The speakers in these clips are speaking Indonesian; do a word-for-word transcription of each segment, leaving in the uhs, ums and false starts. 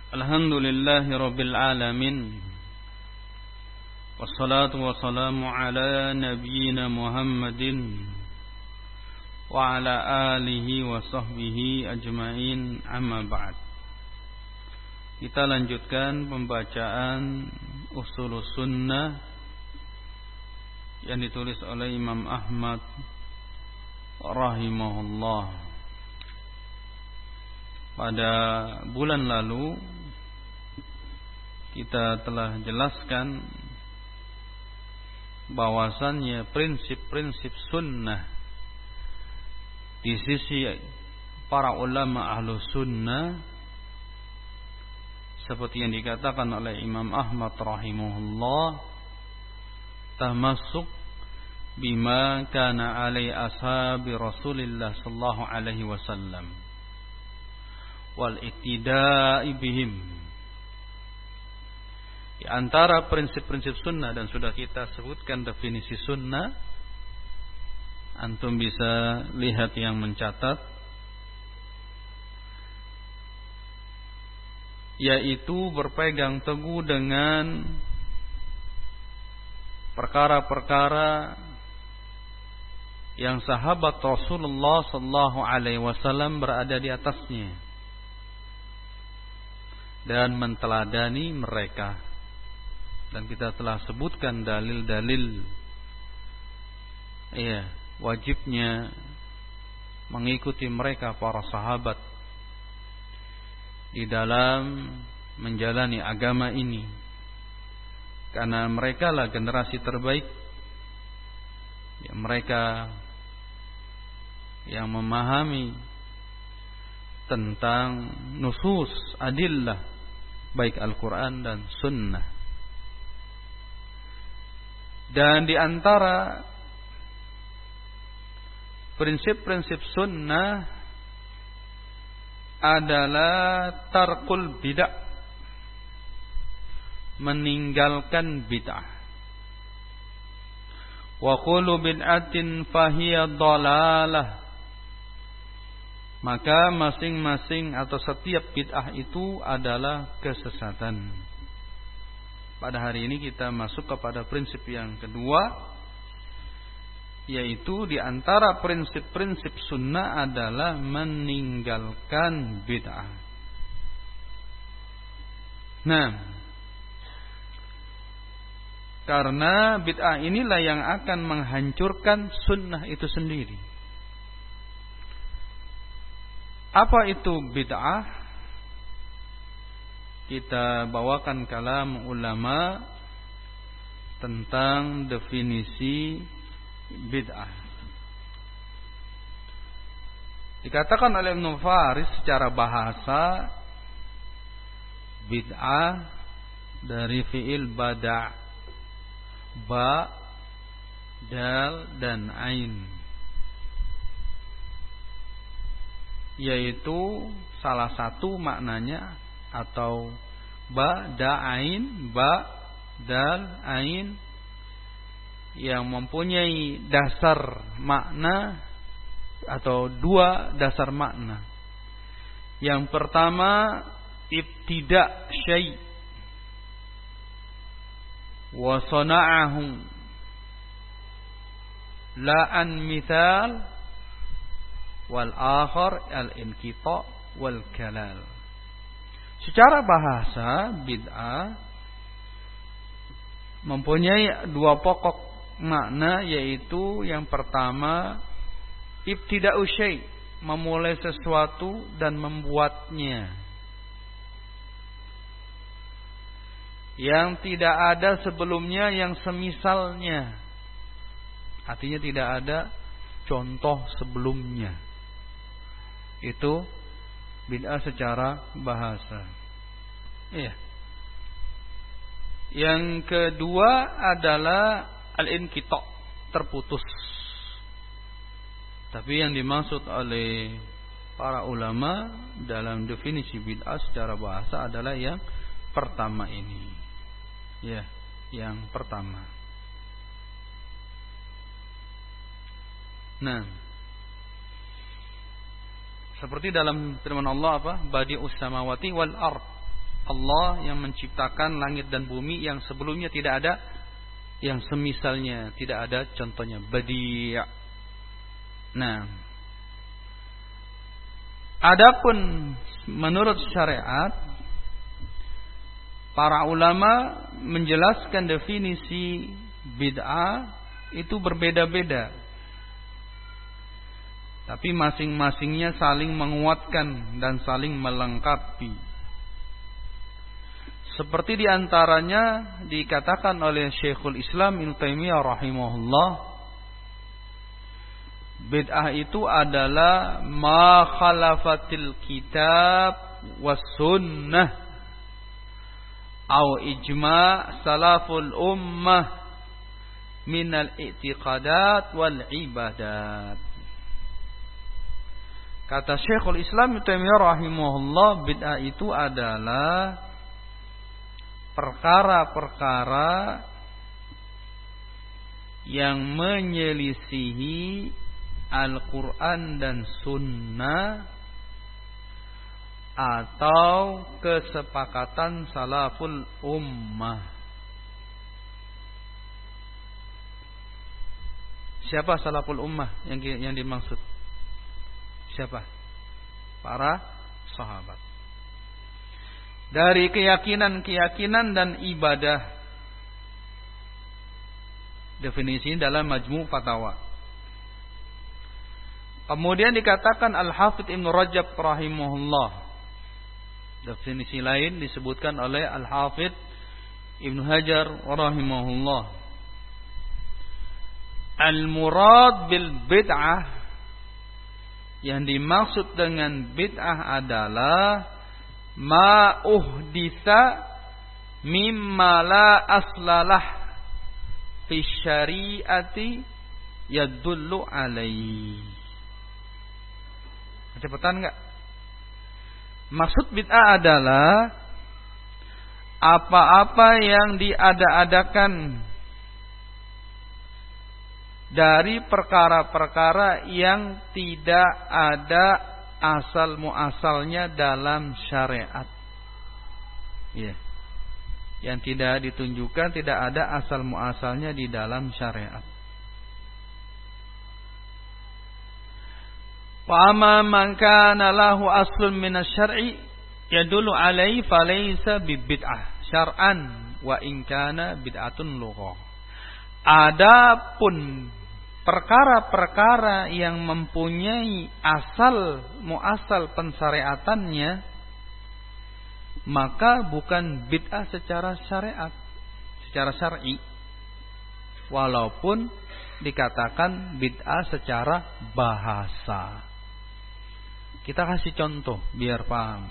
Alhamdulillahi Rabbil Alamin. Wassalatu wassalamu ala nabiyyina Muhammadin wa ala alihi wa sahbihi ajma'in, amma ba'd. Kita lanjutkan pembacaan Ushulus Sunnah yang ditulis oleh Imam Ahmad rahimahullah. Pada bulan lalu kita telah jelaskan bahwasannya prinsip-prinsip sunnah di sisi para ulama ahlu sunnah, seperti yang dikatakan oleh Imam Ahmad rahimahullah, termasuk bima kana alai ashabi Rasulillah sallallahu alaihi wasallam wal iktida'i bihim. Di antara prinsip-prinsip sunnah, dan sudah kita sebutkan definisi sunnah, antum bisa lihat yang mencatat, yaitu berpegang teguh dengan perkara-perkara yang sahabat Rasulullah sallallahu alaihi wasallam berada di atasnya dan menteladani mereka. Dan kita telah sebutkan dalil-dalil iya, wajibnya mengikuti mereka para sahabat di dalam menjalani agama ini, karena mereka lah generasi terbaik ya, mereka yang memahami tentang nusus adillah, baik Al-Quran dan Sunnah. Dan di antara prinsip-prinsip Sunnah adalah tarkul bid'ah, meninggalkan bid'ah. Wa kullu bid'atin fahiya dhalalah, maka masing-masing atau setiap bid'ah itu adalah kesesatan. Pada hari ini kita masuk kepada prinsip yang kedua, yaitu di antara prinsip-prinsip sunnah adalah meninggalkan bid'ah. Nah, karena bid'ah inilah yang akan menghancurkan sunnah itu sendiri. Apa itu bid'ah? Kita bawakan kalam ulama tentang definisi bid'ah. Dikatakan oleh Ibnu Faris secara bahasa, bid'ah dari fi'il bada', ba, dal dan ain, yaitu salah satu maknanya, atau ba, da, ain, ba, dal, ain, yang mempunyai dasar makna atau dua dasar makna. Yang pertama, ibtida' syai' wa sana'ahu la an mithal, wal akhar al-inqita' wal kalal. Secara bahasa, bid'ah mempunyai dua pokok makna, yaitu yang pertama ibtida'u syai', memulai sesuatu dan membuatnya yang tidak ada sebelumnya yang semisalnya, artinya tidak ada contoh sebelumnya. Itu bid'ah secara bahasa. Iya. Yang kedua adalah al-inqita', terputus. Tapi yang dimaksud oleh para ulama dalam definisi bid'ah secara bahasa adalah yang pertama ini. Ya, yang pertama. Nah, seperti dalam firman Allah apa? Badi'us samawati wal ard. Allah yang menciptakan langit dan bumi yang sebelumnya tidak ada, yang semisalnya tidak ada contohnya. Badi'. Nah, adapun menurut syariat, para ulama menjelaskan definisi bid'ah itu berbeda-beda. Tapi masing-masingnya saling menguatkan dan saling melengkapi. Seperti diantaranya dikatakan oleh Syekhul Islam Ibnu Taimiyah rahimahullah, bid'ah itu adalah ma khalafatil kitab was sunnah au ijma' salaful ummah minal i'tiqadat wal ibadat. Kata Syekhul Islam Ibnu Taimiyah rahimahullah, bid'ah itu adalah perkara-perkara yang menyelisihi Al-Quran dan Sunnah atau kesepakatan salaful ummah. Siapa salaful ummah yang yang dimaksud? Siapa? Para sahabat. Dari keyakinan-keyakinan dan ibadah. Definisi dalam Majmu' Fatawa. Kemudian dikatakan Al-Hafidz Ibnu Rajab rahimahullah. Definisi lain disebutkan oleh Al-Hafidz Ibnu Hajar rahimahullah. Al-murad bil bid'ah, yang dimaksud dengan bid'ah adalah ma uhditsa mimma la aslalah fi syari'ati yadullu alaihi. Cepetan enggak? Maksud bid'ah adalah apa-apa yang diada-adakan dari perkara-perkara yang tidak ada asal muasalnya dalam syariat. Ya. Yang tidak ditunjukkan, tidak ada asal muasalnya di dalam syariat. Wa amma man kana lahu aslun minasy-syar'i yadullu alaihi falaysa bibid'ah syar'an wa in kana bid'atun lughah. Adapun perkara-perkara yang mempunyai asal muasal pensyariatannya, maka bukan bid'ah secara syariat, secara syar'i, walaupun dikatakan bid'ah secara bahasa. Kita kasih contoh biar paham.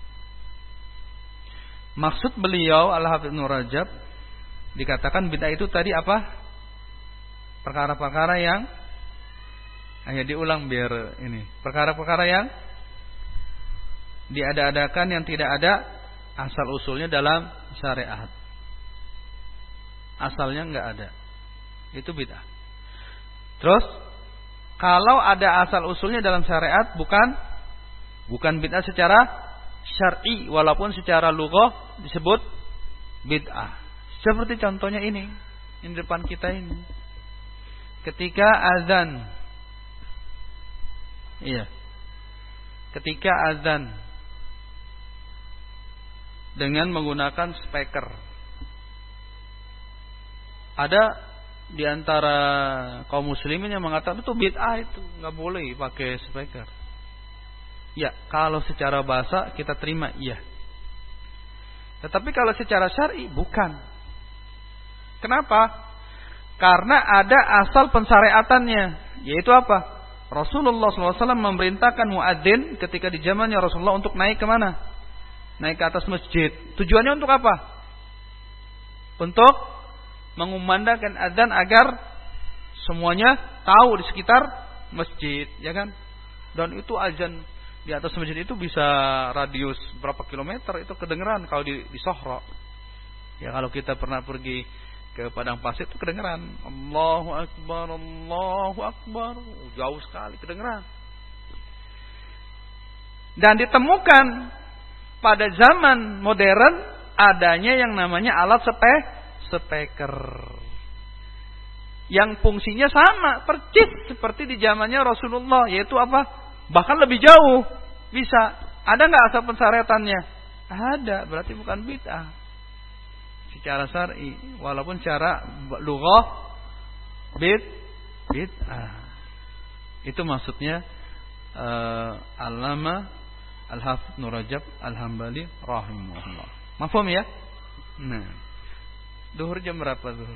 Maksud beliau Al-Hafidz Ibnu Rajab, dikatakan bid'ah itu tadi apa? Perkara-perkara yang, ayo diulang biar ini. Perkara-perkara yang diada-adakan yang tidak ada asal usulnya dalam syariat. Asalnya enggak ada. Itu bid'ah. Terus kalau ada asal usulnya dalam syariat, bukan bukan bid'ah secara syar'i, walaupun secara lughah disebut bid'ah. Seperti contohnya ini, di depan kita ini. Ketika azan, iya, ketika azan dengan menggunakan speaker, ada di antara kaum muslimin yang mengatakan itu bid'ah, itu nggak boleh pakai speaker. Ya, kalau secara bahasa kita terima, iya. Tetapi kalau secara syar'i bukan. Kenapa? Karena ada asal pensyariatannya, yaitu apa? Rasulullah shallallahu alaihi wasallam memerintahkan muadzin ketika di zamannya Rasulullah untuk naik ke mana? Naik ke atas masjid. Tujuannya untuk apa? Untuk mengumandangkan azan agar semuanya tahu di sekitar masjid, ya kan? Dan itu azan di atas masjid itu bisa radius berapa kilometer itu kedengeran kalau di, di Sohro. Ya kalau kita pernah pergi ke padang pasir itu kedengeran Allahu Akbar, Allahu Akbar, jauh sekali kedengeran. Dan ditemukan pada zaman modern adanya yang namanya alat spe speaker. Yang fungsinya sama, percis seperti di zamannya Rasulullah, yaitu apa? Bahkan lebih jauh. Bisa. Ada nggak asal pensyariatannya? Ada, berarti bukan bid'ah. Secara syar'i, walaupun secara lughah bid bid'ah. Itu maksudnya uh, Al-Allama Al-Hafidz Ibnu Rajab Al-Hambali rahimahullah. Mafhum ya? Nah. Zuhur jam berapa zuhur?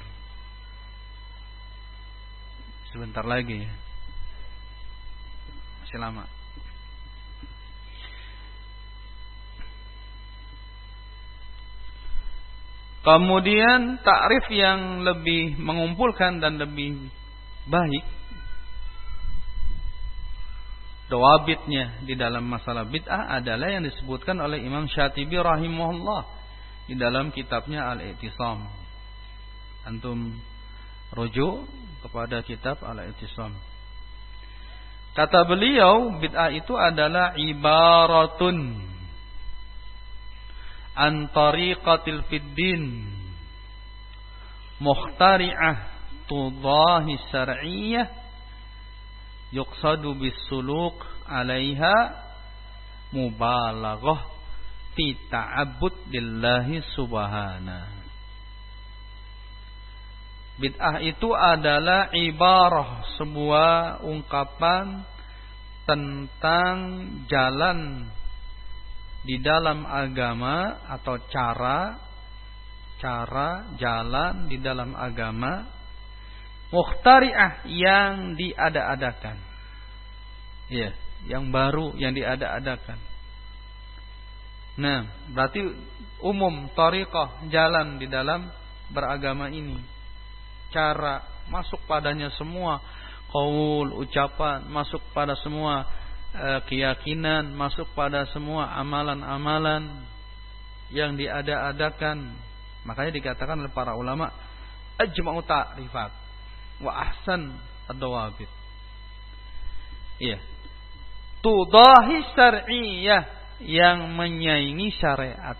Sebentar lagi ya. Masih lama. Kemudian takrif yang lebih mengumpulkan dan lebih baik, dawabitnya di dalam masalah bid'ah adalah yang disebutkan oleh Imam Syatibi rahimahullah di dalam kitabnya Al-I'tisam. Antum rujuk kepada kitab Al-I'tisam. Kata beliau, bid'ah itu adalah ibaratun an tariqatil fiddin mukhtari'ah tudahi syar'iyyah yuqsadu bisuluk 'alaiha mubalaghah fi ta'abbud lillahi subhanahu. Bid'ah itu adalah ibarah, sebuah ungkapan tentang jalan di dalam agama atau cara cara jalan di dalam agama mukhtari'ah yang diada-adakan. Iya, yang baru yang diada-adakan. Nah, berarti umum tariqah, jalan di dalam beragama ini. Cara masuk padanya semua qaul, ucapan, masuk pada semua e, keyakinan, masuk pada semua amalan-amalan yang diada-adakan. Makanya dikatakan oleh para ulama ajma'u ta'rifat wa ahsan ad-dawabit. Iya. Tudahi syar'iyyah, yang menyaingi syariat,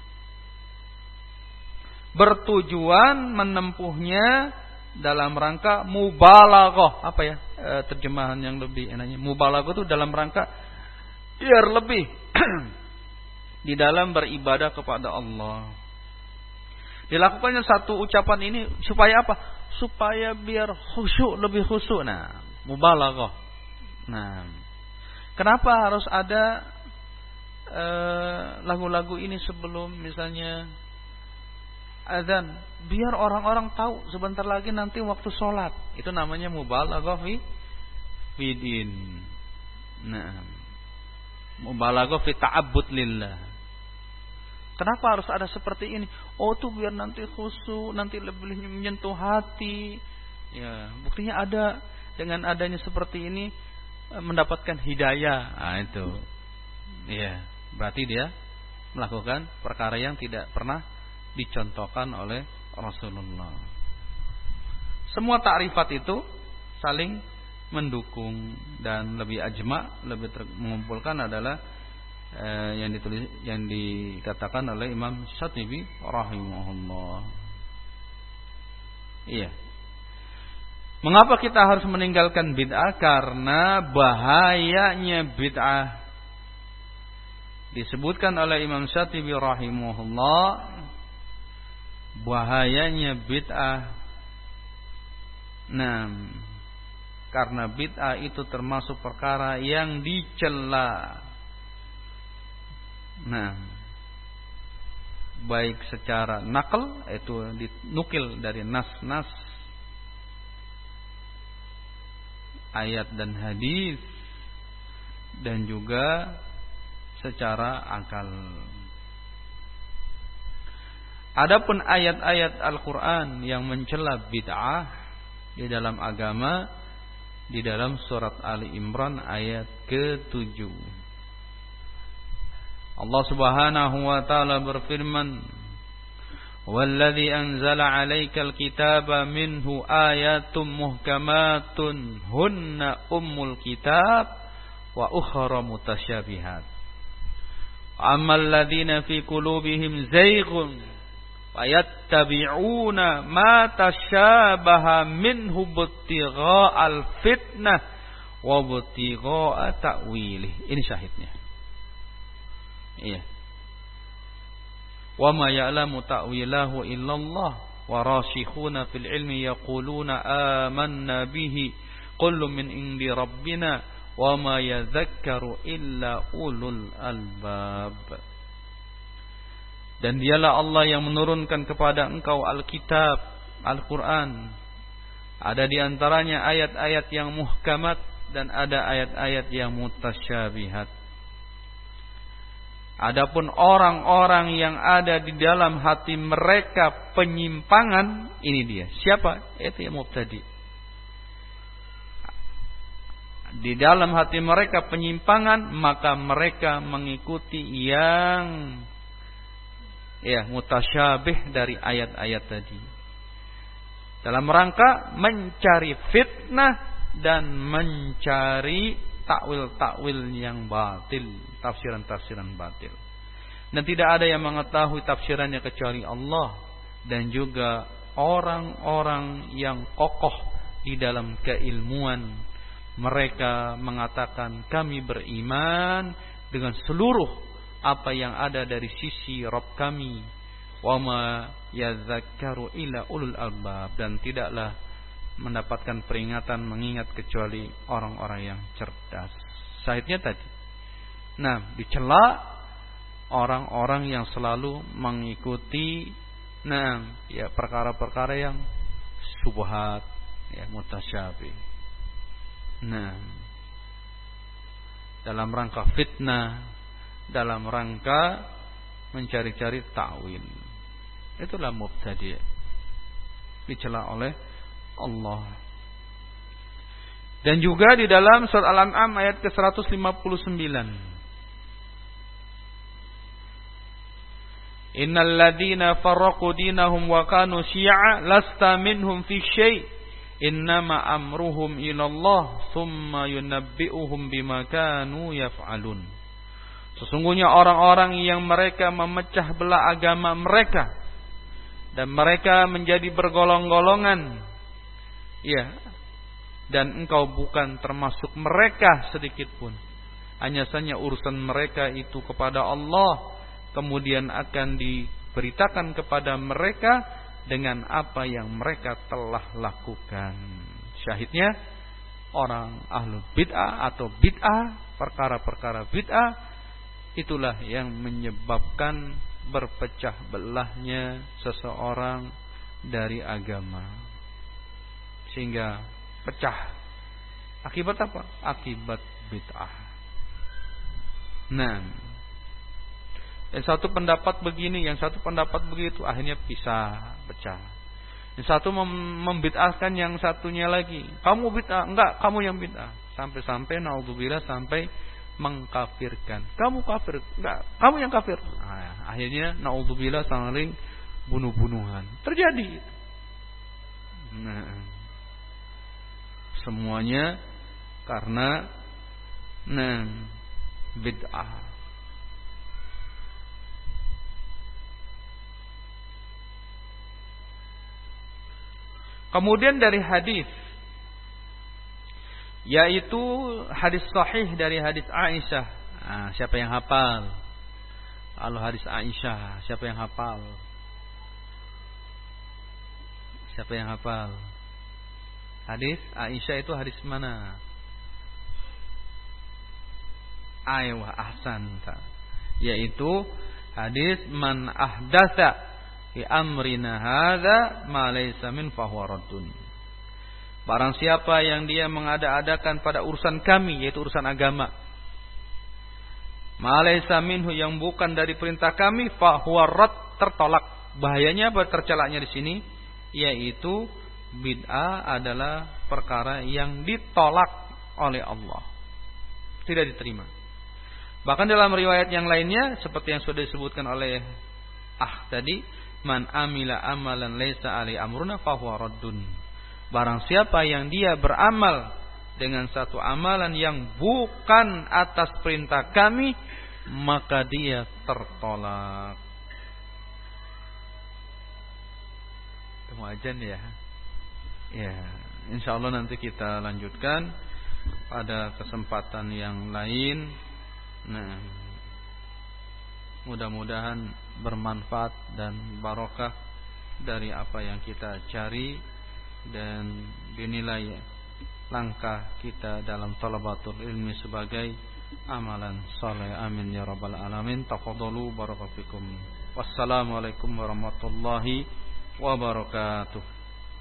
bertujuan menempuhnya dalam rangka mubalaghah. Apa ya e, terjemahan yang lebih enaknya? Mubalaghah itu dalam rangka biar lebih di dalam beribadah kepada Allah. Dilakukannya satu ucapan ini supaya apa? Supaya biar khusyuk, lebih khusyuk. Nah, mubalaghah. Nah, kenapa harus ada e, lagu-lagu ini sebelum misalnya azan, biar orang-orang tahu sebentar lagi nanti waktu sholat. Itu namanya mubalaghah fi fidin. Nah, mubalaghah fi ta'abbud lillah. Kenapa harus ada seperti ini? Oh, tuh biar nanti khusyuk, nanti lebih menyentuh hati. Ya, buktinya ada dengan adanya seperti ini mendapatkan hidayah. Ah, itu. Ya, berarti dia melakukan perkara yang tidak pernah dicontohkan oleh Rasulullah. Semua takrifat itu saling mendukung, dan lebih ajma, lebih mengumpulkan adalah eh, yang ditulis yang dikatakan oleh Imam Syatibi rahimahullah. Iya. Mengapa kita harus meninggalkan bid'ah? Karena bahayanya bid'ah. Disebutkan oleh Imam Syatibi rahimahullah, bahayanya bid'ah. Nah, karena bid'ah itu termasuk perkara yang dicela. Nah, baik secara nakal, itu dinukil dari nas-nas ayat dan hadis, dan juga secara akal. Adapun ayat-ayat Al-Quran yang mencela bid'ah di dalam agama, di dalam surat Ali Imran ayat ketujuh, Allah Subhanahu wa taala berfirman, "Walladzi anzala 'alaikal kitaba minhu ayatum muhkamatun hunna ummul kitab wa ukhra mutasyabihat." Ammal ladzina fi qulubihim zayghun fayattabi'una ma tashabaha minhu ibtigha'al fitnah wa ibtigha'a ta'wilih. Ini syahidnya. Iya. Wa ma ya'lamu ta'wilahu illallah wa rasikhuna fil ilmi yaquluna amanna bihi kullun min indi rabbina wa ma yadhakkaru illa ulul albab. Dan dialah Allah yang menurunkan kepada engkau Alkitab, Al-Quran. Ada di antaranya ayat-ayat yang muhkamat dan ada ayat-ayat yang mutasyabihat. Adapun orang-orang yang ada di dalam hati mereka penyimpangan, ini dia. Siapa? Itu yang mubtadi. Di dalam hati mereka penyimpangan, maka mereka mengikuti yang ya mutasyabih dari ayat-ayat tadi. Dalam rangka mencari fitnah dan mencari takwil-takwil yang batil, tafsiran-tafsiran batil. Dan tidak ada yang mengetahui tafsirannya kecuali Allah dan juga orang-orang yang kokoh di dalam keilmuan. Mereka mengatakan kami beriman dengan seluruh apa yang ada dari sisi Rabb kami. Wa ma yadzakkaru illa ulul albab, dan tidaklah mendapatkan peringatan mengingat kecuali orang-orang yang cerdas. Syahidnya tadi. Nah, dicela orang-orang yang selalu mengikuti nah ya perkara-perkara yang syubhat, ya mutasyabih. Nah, dalam rangka fitnah, dalam rangka mencari-cari ta'wil. Itulah mubtadi'. Dicela oleh Allah. Dan juga di dalam surat Al-An'am ayat ke seratus lima puluh sembilan. Innal ladzina farraqu dinahum wa kanu syi'a lasta minhum fi syai'. Innama amruhum ilallah thumma yunabbi'uhum bima kanu yaf'alun. Sesungguhnya orang-orang yang mereka memecah belah agama mereka dan mereka menjadi bergolong-golongan, ya, dan engkau bukan termasuk mereka sedikit pun. Hanya saja urusan mereka itu kepada Allah, kemudian akan diberitakan kepada mereka dengan apa yang mereka telah lakukan. Syahidnya orang ahlul bid'ah atau bid'ah, perkara-perkara bid'ah, itulah yang menyebabkan berpecah belahnya seseorang dari agama, sehingga pecah. Akibat apa? Akibat bid'ah. Nah, yang satu pendapat begini, yang satu pendapat begitu, akhirnya pisah, pecah. Yang satu mem- membid'ahkan yang satunya lagi. Kamu bid'ah, enggak, kamu yang bid'ah. Sampai-sampai naudzubillah sampai mengkafirkan. Kamu kafir, enggak, kamu yang kafir. Nah, akhirnya naudzubillah saling bunuh-bunuhan. Terjadi. Nah, semuanya karena nah bid'ah. Kemudian dari hadis, yaitu hadis sahih dari hadis Aisyah. Nah, siapa yang hafal? Kalau hadis Aisyah, siapa yang hafal? Siapa yang hafal? Hadis Aisyah itu hadis mana? Aywa ahsanta. Yaitu hadis man ahdatsa fi amrina hadza ma laysa min fahuwa raddun. Barang siapa yang dia mengada-adakan pada urusan kami, yaitu urusan agama, ma laysa minhu, yang bukan dari perintah kami, fahuwa radd, tertolak. Bahayanya apa tercelaknya di sini? Yaitu bid'ah adalah perkara yang ditolak oleh Allah, tidak diterima. Bahkan dalam riwayat yang lainnya seperti yang sudah disebutkan oleh ah tadi, man amila amalan laisa ali amruna fahuwa raddun. Barang siapa yang dia beramal dengan satu amalan yang bukan atas perintah kami, maka dia tertolak. Temu ajan ya. Ya, insyaallah nanti kita lanjutkan pada kesempatan yang lain. Nah, mudah-mudahan bermanfaat dan barokah dari apa yang kita cari dan dinilai langkah kita dalam talabatul ilmi sebagai amalan saleh. Amin ya rabbal alamin. Tafadhalu barakallahu fikum. Wassalamualaikum warahmatullahi wabarakatuh.